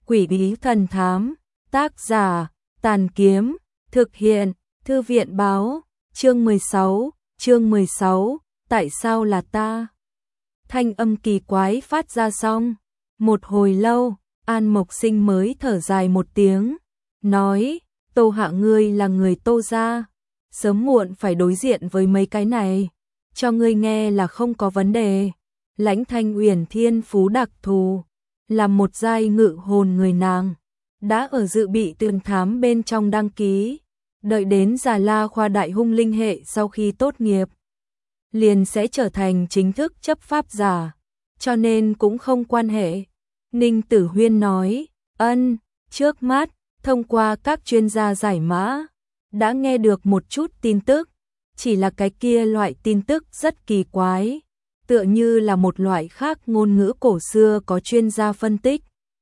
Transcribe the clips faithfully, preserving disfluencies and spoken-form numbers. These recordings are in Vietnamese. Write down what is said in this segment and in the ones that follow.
Quỷ bí thần thám, tác giả, Tàn Kiếm, thực hiện, Thư viện báo, chương mười sáu, chương mười sáu, tại sao là ta? Thanh âm kỳ quái phát ra xong, một hồi lâu, An Mộc Sinh mới thở dài một tiếng, nói, Tô Hạ ngươi là người Tô gia, sớm muộn phải đối diện với mấy cái này, cho ngươi nghe là không có vấn đề. Lãnh Thanh Uyển thiên phú đặc thù, là một giai ngự hồn người nàng, đã ở dự bị tuyển thám bên trong đăng ký, đợi đến Già La khoa đại hung linh hệ sau khi tốt nghiệp, liền sẽ trở thành chính thức chấp pháp giả, cho nên cũng không quan hệ. Ninh Tử Huyên nói, ân, trước mắt, thông qua các chuyên gia giải mã, đã nghe được một chút tin tức, chỉ là cái kia loại tin tức rất kỳ quái, tựa như là một loại khác ngôn ngữ cổ xưa có chuyên gia phân tích.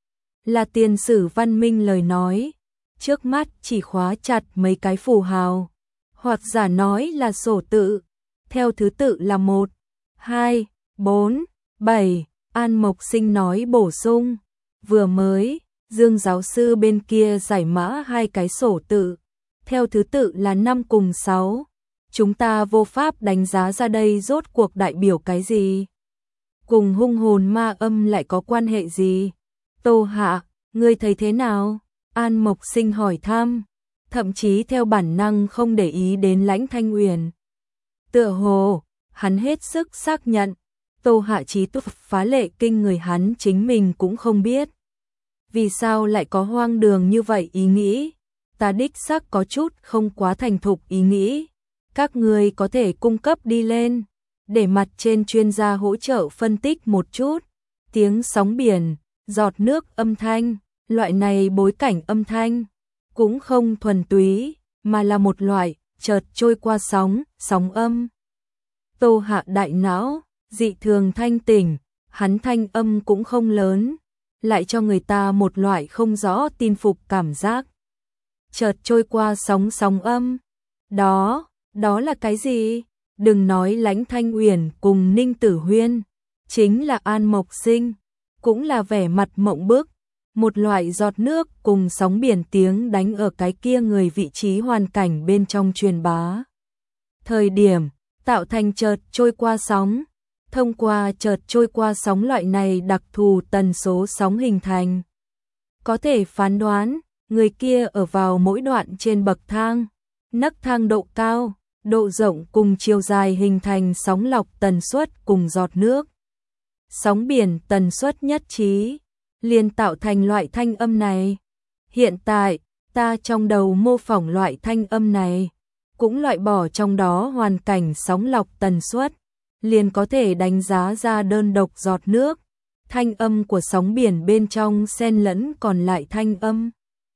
Là tiền sử văn minh lời nói, trước mắt chỉ khóa chặt mấy cái phù hào, hoặc giả nói là sổ tự, theo thứ tự là một, hai, bốn, bảy, An Mộc Sinh nói bổ sung, vừa mới, Dương giáo sư bên kia giải mã hai cái sổ tự, theo thứ tự là năm cùng sáu. Chúng ta vô pháp đánh giá ra đây rốt cuộc đại biểu cái gì? Cùng hung hồn ma âm lại có quan hệ gì? Tô Hạ, ngươi thấy thế nào? An Mộc Sinh hỏi thăm, thậm chí theo bản năng không để ý đến Lãnh Thanh Uyển. Tựa hồ, hắn hết sức xác nhận, Tô Hạ trí tuệ phá lệ kinh người, hắn chính mình cũng không biết. Vì sao lại có hoang đường như vậy ý nghĩ? Ta đích xác có chút không quá thành thục ý nghĩ. Các người có thể cung cấp đi lên, để mặt trên chuyên gia hỗ trợ phân tích một chút. Tiếng sóng biển, giọt nước âm thanh, loại này bối cảnh âm thanh, cũng không thuần túy, mà là một loại, chợt trôi qua sóng, sóng âm. Tô Hạ đại não, dị thường thanh tỉnh, hắn thanh âm cũng không lớn, lại cho người ta một loại không rõ tin phục cảm giác. Chợt trôi qua sóng sóng âm, đó, đó là cái gì? Đừng nói Lãnh Thanh Uyển cùng Ninh Tử Huyên, chính là An Mộc Sinh, cũng là vẻ mặt mộng bức, một loại giọt nước cùng sóng biển tiếng đánh ở cái kia người vị trí hoàn cảnh bên trong truyền bá. Thời điểm, tạo thành chợt trôi qua sóng, thông qua chợt trôi qua sóng loại này đặc thù tần số sóng hình thành. Có thể phán đoán, người kia ở vào mỗi đoạn trên bậc thang, nấc thang độ cao, độ rộng cùng chiều dài hình thành sóng lọc tần suất cùng giọt nước. Sóng biển tần suất nhất trí, liền tạo thành loại thanh âm này. Hiện tại, ta trong đầu mô phỏng loại thanh âm này, cũng loại bỏ trong đó hoàn cảnh sóng lọc tần suất, liền có thể đánh giá ra đơn độc giọt nước, thanh âm của sóng biển bên trong xen lẫn còn lại thanh âm.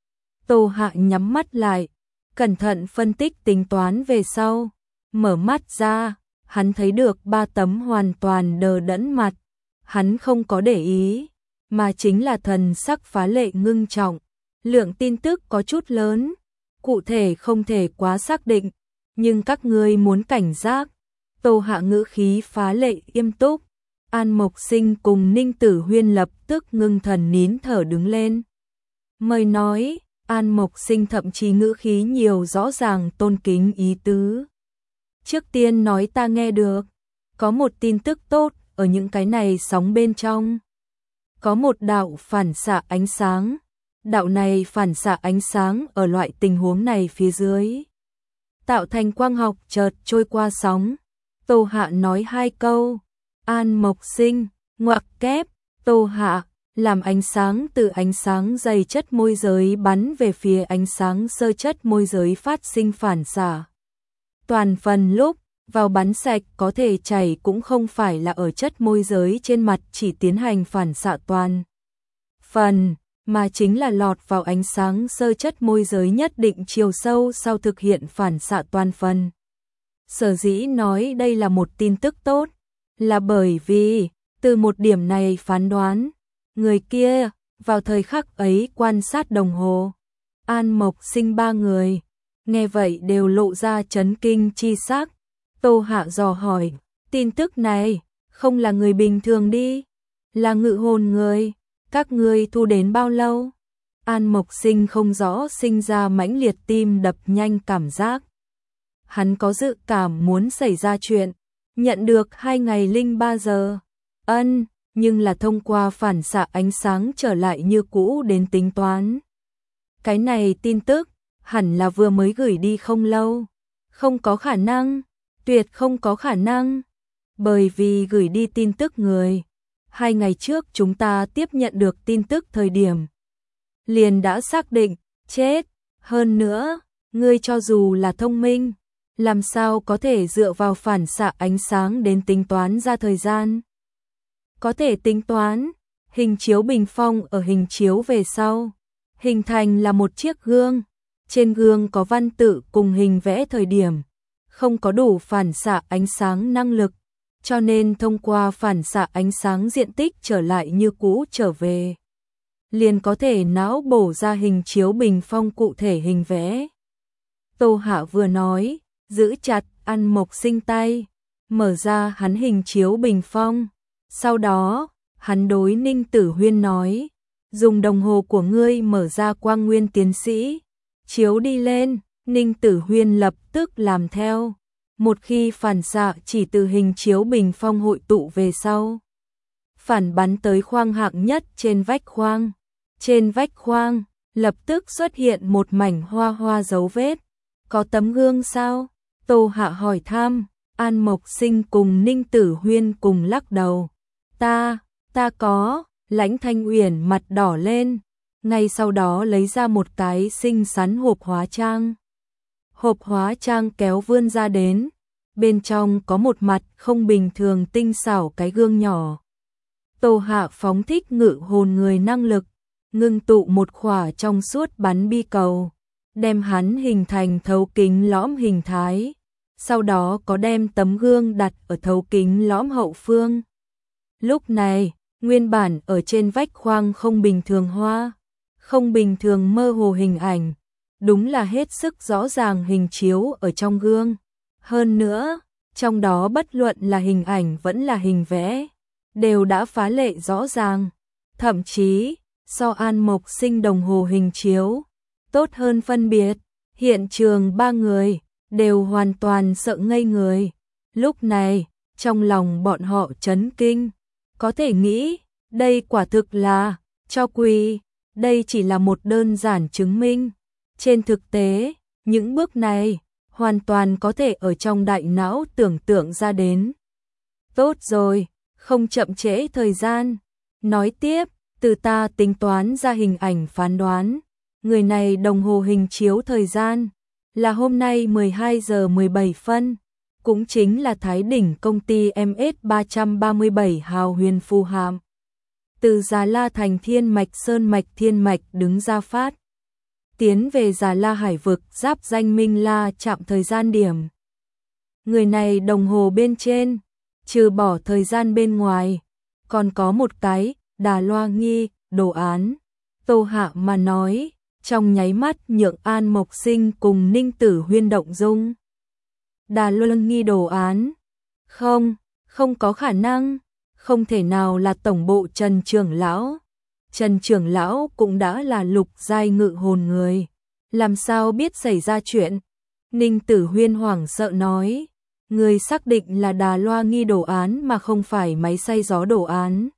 Tô Hạ nhắm mắt lại, cẩn thận phân tích tính toán về sau, mở mắt ra, hắn thấy được ba tấm hoàn toàn đờ đẫn mặt, hắn không có để ý, mà chính là thần sắc phá lệ ngưng trọng, lượng tin tức có chút lớn, cụ thể không thể quá xác định, nhưng các ngươi muốn cảnh giác. Tô Hạ ngữ khí phá lệ nghiêm túc, An Mộc Sinh cùng Ninh Tử Huyên lập tức ngưng thần nín thở đứng lên. Mời nói, An Mộc Sinh thậm chí ngữ khí nhiều rõ ràng tôn kính ý tứ. Trước tiên nói ta nghe được, có một tin tức tốt ở những cái này sóng bên trong. Có một đạo phản xạ ánh sáng, đạo này phản xạ ánh sáng ở loại tình huống này phía dưới, tạo thành quang học chợt trôi qua sóng. Tô Hạ nói hai câu, An Mộc Sinh, ngoặc kép, Tô Hạ, làm ánh sáng từ ánh sáng dày chất môi giới bắn về phía ánh sáng sơ chất môi giới phát sinh phản xạ. Toàn phần lúc, vào bắn sạch có thể chảy cũng không phải là ở chất môi giới trên mặt chỉ tiến hành phản xạ toàn phần, mà chính là lọt vào ánh sáng sơ chất môi giới nhất định chiều sâu sau thực hiện phản xạ toàn phần. Sở dĩ nói đây là một tin tức tốt, là bởi vì, từ một điểm này phán đoán, người kia, vào thời khắc ấy quan sát đồng hồ. An Mộc Sinh ba người, nghe vậy đều lộ ra chấn kinh chi sắc. Tô Hạ dò hỏi, tin tức này, không là người bình thường đi, là ngự hồn người, các ngươi thu đến bao lâu? An Mộc Sinh không rõ sinh ra mãnh liệt tim đập nhanh cảm giác. Hắn có dự cảm muốn xảy ra chuyện, nhận được hai ngày linh ba giờ. Ân, nhưng là thông qua phản xạ ánh sáng trở lại như cũ đến tính toán. Cái này tin tức, hẳn là vừa mới gửi đi không lâu. Không có khả năng, tuyệt không có khả năng. Bởi vì gửi đi tin tức người. Hai ngày trước chúng ta tiếp nhận được tin tức thời điểm. Liền đã xác định, chết. Hơn nữa, ngươi cho dù là thông minh, làm sao có thể dựa vào phản xạ ánh sáng đến tính toán ra thời gian. Có thể tính toán, hình chiếu bình phong ở hình chiếu về sau. Hình thành là một chiếc gương. Trên gương có văn tự cùng hình vẽ thời điểm. Không có đủ phản xạ ánh sáng năng lực. Cho nên thông qua phản xạ ánh sáng diện tích trở lại như cũ trở về. Liền có thể não bổ ra hình chiếu bình phong cụ thể hình vẽ. Tô Hạ vừa nói, giữ chặt An Mộc Sinh tay, mở ra hắn hình chiếu bình phong. Sau đó, hắn đối Ninh Tử Huyên nói, dùng đồng hồ của ngươi mở ra quang nguyên tiến sĩ, chiếu đi lên. Ninh Tử Huyên lập tức làm theo. Một khi phản xạ chỉ từ hình chiếu bình phong hội tụ về sau, phản bắn tới khoang hạng nhất trên vách khoang. Trên vách khoang, lập tức xuất hiện một mảnh hoa hoa dấu vết. Có tấm gương sao? Tô Hạ hỏi thăm. An Mộc Sinh cùng Ninh Tử Huyên cùng lắc đầu. Ta, ta có. Lãnh Thanh Uyển mặt đỏ lên. Ngay sau đó lấy ra một cái xinh xắn hộp hóa trang. Hộp hóa trang kéo vươn ra đến. Bên trong có một mặt không bình thường tinh xảo cái gương nhỏ. Tô Hạ phóng thích ngự hồn người năng lực. Ngưng tụ một khỏa trong suốt bắn bi cầu. Đem hắn hình thành thấu kính lõm hình thái. Sau đó có đem tấm gương đặt ở thấu kính lõm hậu phương. Lúc này, nguyên bản ở trên vách khoang không bình thường hoa. Không bình thường mơ hồ hình ảnh. Đúng là hết sức rõ ràng hình chiếu ở trong gương. Hơn nữa, trong đó bất luận là hình ảnh vẫn là hình vẽ, đều đã phá lệ rõ ràng. Thậm chí, so An Mộc Sinh đồng hồ hình chiếu, tốt hơn phân biệt. Hiện trường ba người, đều hoàn toàn sợ ngây người. Lúc này, trong lòng bọn họ chấn kinh. Có thể nghĩ, đây quả thực là, cho quỳ, đây chỉ là một đơn giản chứng minh. Trên thực tế, những bước này, hoàn toàn có thể ở trong đại não tưởng tượng ra đến. Tốt rồi, không chậm trễ thời gian. Nói tiếp, từ ta tính toán ra hình ảnh phán đoán. Người này đồng hồ hình chiếu thời gian là hôm nay mười hai giờ mười bảy phân, cũng chính là Thái Đỉnh công ty em ét ba ba bảy hào huyền phù hàm. Từ Già La thành Thiên Mạch Sơn Mạch Thiên Mạch đứng ra phát. Tiến về Già La Hải vực giáp danh Minh La chạm thời gian điểm. Người này đồng hồ bên trên, trừ bỏ thời gian bên ngoài, còn có một cái Đà Loa Nghi đồ án. Tô Hạ mà nói, trong nháy mắt nhượng An Mộc Sinh cùng Ninh Tử Huyên động dung. Đà Loa Nghi đồ án? Không, không có khả năng, không thể nào là tổng bộ Trần trưởng lão. Trần trưởng lão cũng đã là lục giai ngự hồn người, làm sao biết xảy ra chuyện? Ninh Tử Huyên hoảng sợ nói, người xác định là Đà Loa Nghi đồ án mà không phải máy xay gió đồ án.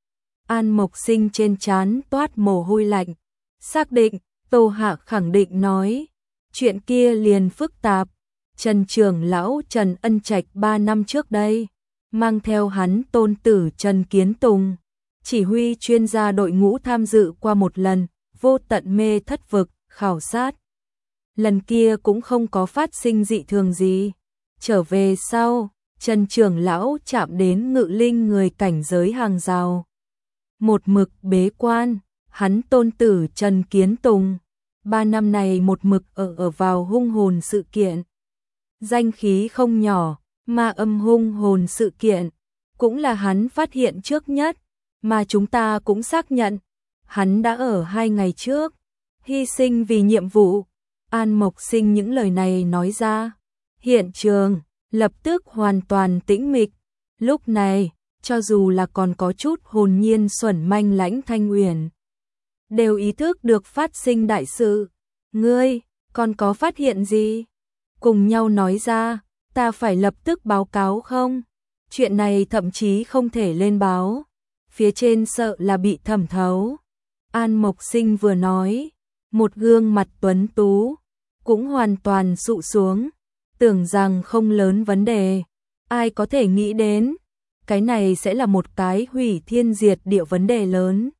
An Mộc Sinh trên trán toát mồ hôi lạnh, xác định. Tô Hạ khẳng định nói, chuyện kia liền phức tạp. Trần trưởng lão Trần Ân Trạch ba năm trước đây, mang theo hắn tôn tử Trần Kiến Tùng, chỉ huy chuyên gia đội ngũ tham dự qua một lần, vô tận mê thất vực, khảo sát. Lần kia cũng không có phát sinh dị thường gì. Trở về sau, Trần trưởng lão chạm đến ngự linh người cảnh giới hàng rào. Một mực bế quan, hắn tôn tử Trần Kiến Tùng. Ba năm này một mực ở ở vào hung hồn sự kiện. Danh khí không nhỏ, mà âm hung hồn sự kiện, cũng là hắn phát hiện trước nhất, mà chúng ta cũng xác nhận. Hắn đã ở hai ngày trước, hy sinh vì nhiệm vụ. An Mộc Sinh những lời này nói ra. Hiện trường, lập tức hoàn toàn tĩnh mịch. Lúc này, cho dù là còn có chút hồn nhiên xuẩn manh Lãnh Thanh Uyển, đều ý thức được phát sinh đại sự. Ngươi, còn có phát hiện gì? Cùng nhau nói ra, ta phải lập tức báo cáo không? Chuyện này thậm chí không thể lên báo. Phía trên sợ là bị thẩm thấu. An Mộc Sinh vừa nói, một gương mặt tuấn tú, cũng hoàn toàn sụ xuống, tưởng rằng không lớn vấn đề. Ai có thể nghĩ đến, cái này sẽ là một cái hủy thiên diệt địa vấn đề lớn.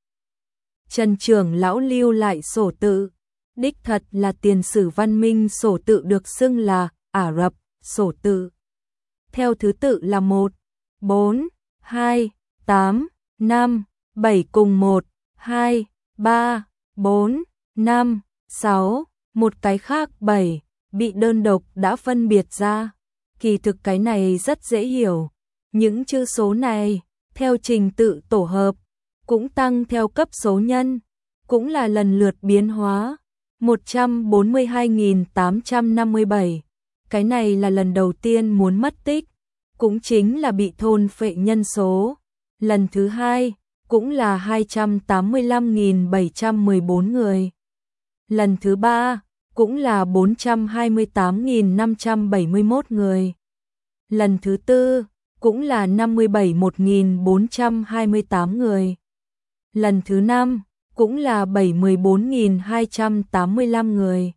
Trần trưởng lão lưu lại sổ tự, đích thật là tiền sử văn minh sổ tự được xưng là Ả Rập sổ tự. Theo thứ tự là một, bốn, hai, tám, năm, bảy cùng một, hai, ba, bốn, năm, sáu, một cái khác bảy, bị đơn độc đã phân biệt ra. Kỳ thực cái này rất dễ hiểu. Những chữ số này, theo trình tự tổ hợp, cũng tăng theo cấp số nhân, cũng là lần lượt biến hóa. một trăm bốn mươi hai nghìn tám trăm năm mươi bảy, cái này là lần đầu tiên muốn mất tích, cũng chính là bị thôn phệ nhân số. Lần thứ hai, cũng là hai trăm tám mươi lăm nghìn bảy trăm mười bốn người. Lần thứ ba, cũng là bốn trăm hai mươi tám nghìn năm trăm bảy mươi mốt người. Lần thứ tư, cũng là năm mươi bảy một nghìn bốn trăm hai mươi tám người. Lần thứ năm, cũng là bảy mươi bốn nghìn hai trăm tám mươi lăm người.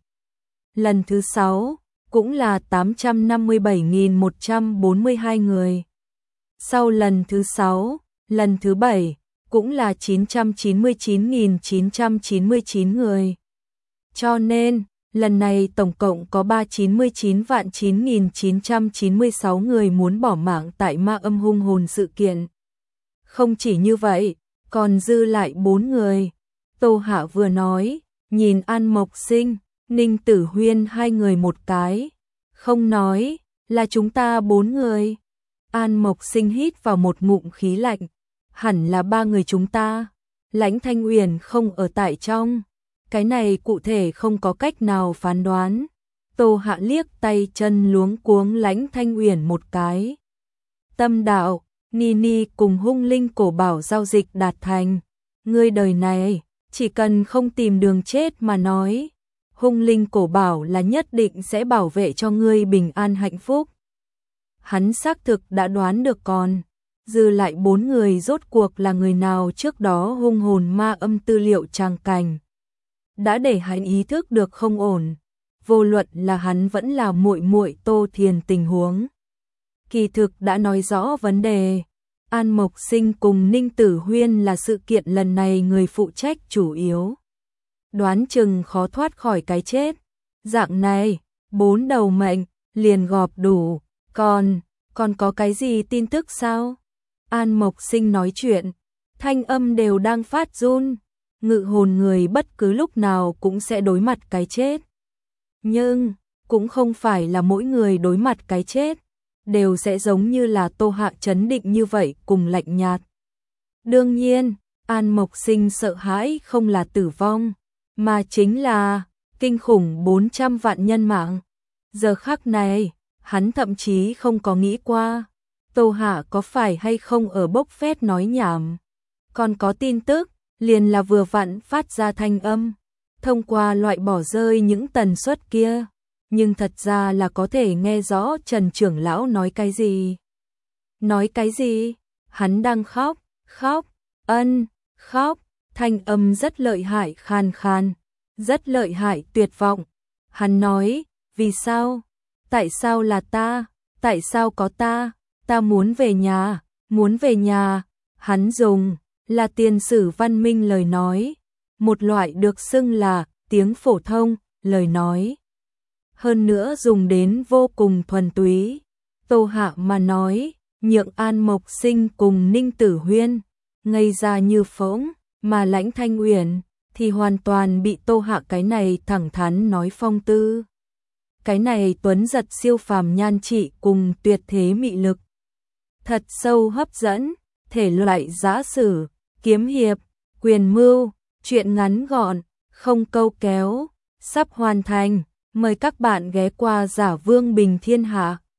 Lần thứ sáu, cũng là tám trăm năm mươi bảy nghìn một trăm bốn mươi hai người. Sau lần thứ sáu, lần thứ bảy, cũng là chín trăm chín mươi chín nghìn chín trăm chín mươi chín người. Cho nên, lần này tổng cộng có ba trăm chín mươi chín vạn chín nghìn chín trăm chín mươi sáu người muốn bỏ mạng tại ma âm hung hồn sự kiện. Không chỉ như vậy, còn dư lại bốn người. Tô Hạ vừa nói, nhìn An Mộc Sinh, Ninh Tử Huyên hai người một cái. Không nói, là chúng ta bốn người. An Mộc Sinh hít vào một ngụm khí lạnh. Hẳn là ba người chúng ta. Lãnh Thanh Uyển không ở tại trong. Cái này cụ thể không có cách nào phán đoán. Tô Hạ liếc tay chân luống cuống Lãnh Thanh Uyển một cái. Tâm đạo, Nini cùng hung linh cổ bảo giao dịch đạt thành. Ngươi đời này, chỉ cần không tìm đường chết mà nói, hung linh cổ bảo là nhất định sẽ bảo vệ cho ngươi bình an hạnh phúc. Hắn xác thực đã đoán được, còn dư lại bốn người rốt cuộc là người nào trước đó hung hồn ma âm tư liệu tràng cảnh. Đã để hắn ý thức được không ổn, vô luận là hắn vẫn là muội muội Tô Thiền tình huống. Kỳ thực đã nói rõ vấn đề. An Mộc Sinh cùng Ninh Tử Huyên là sự kiện lần này người phụ trách chủ yếu. Đoán chừng khó thoát khỏi cái chết. Dạng này, bốn đầu mệnh, liền gọp đủ. Còn, còn có cái gì tin tức sao? An Mộc Sinh nói chuyện, thanh âm đều đang phát run. Ngự hồn người bất cứ lúc nào cũng sẽ đối mặt cái chết. Nhưng, cũng không phải là mỗi người đối mặt cái chết đều sẽ giống như là Tô Hạ trấn định như vậy cùng lạnh nhạt. Đương nhiên, An Mộc Sinh sợ hãi không là tử vong, mà chính là kinh khủng bốn trăm vạn nhân mạng. Giờ khắc này, hắn thậm chí không có nghĩ qua, Tô Hạ có phải hay không ở bốc phét nói nhảm. Còn có tin tức, liền là vừa vặn phát ra thanh âm, thông qua loại bỏ rơi những tần suất kia. Nhưng thật ra là có thể nghe rõ Trần trưởng lão nói cái gì. Nói cái gì? Hắn đang khóc, khóc, ân, khóc, thanh âm rất lợi hại khan khan, rất lợi hại tuyệt vọng. Hắn nói, vì sao? Tại sao là ta? Tại sao có ta? Ta muốn về nhà, muốn về nhà. Hắn dùng là tiền sử văn minh lời nói, một loại được xưng là tiếng phổ thông, lời nói. Hơn nữa dùng đến vô cùng thuần túy. Tô Hạ mà nói, nhượng An Mộc Sinh cùng Ninh Tử Huyên ngây ra như phỗng, mà Lãnh Thanh Uyển thì hoàn toàn bị Tô Hạ cái này thẳng thắn nói phong tư. Cái này tuấn giật siêu phàm nhan trị cùng tuyệt thế mị lực. Thật sâu hấp dẫn, thể loại giã sử, kiếm hiệp, quyền mưu, truyện ngắn gọn, không câu kéo, sắp hoàn thành. Mời các bạn ghé qua Giả Vương Bình Thiên Hạ.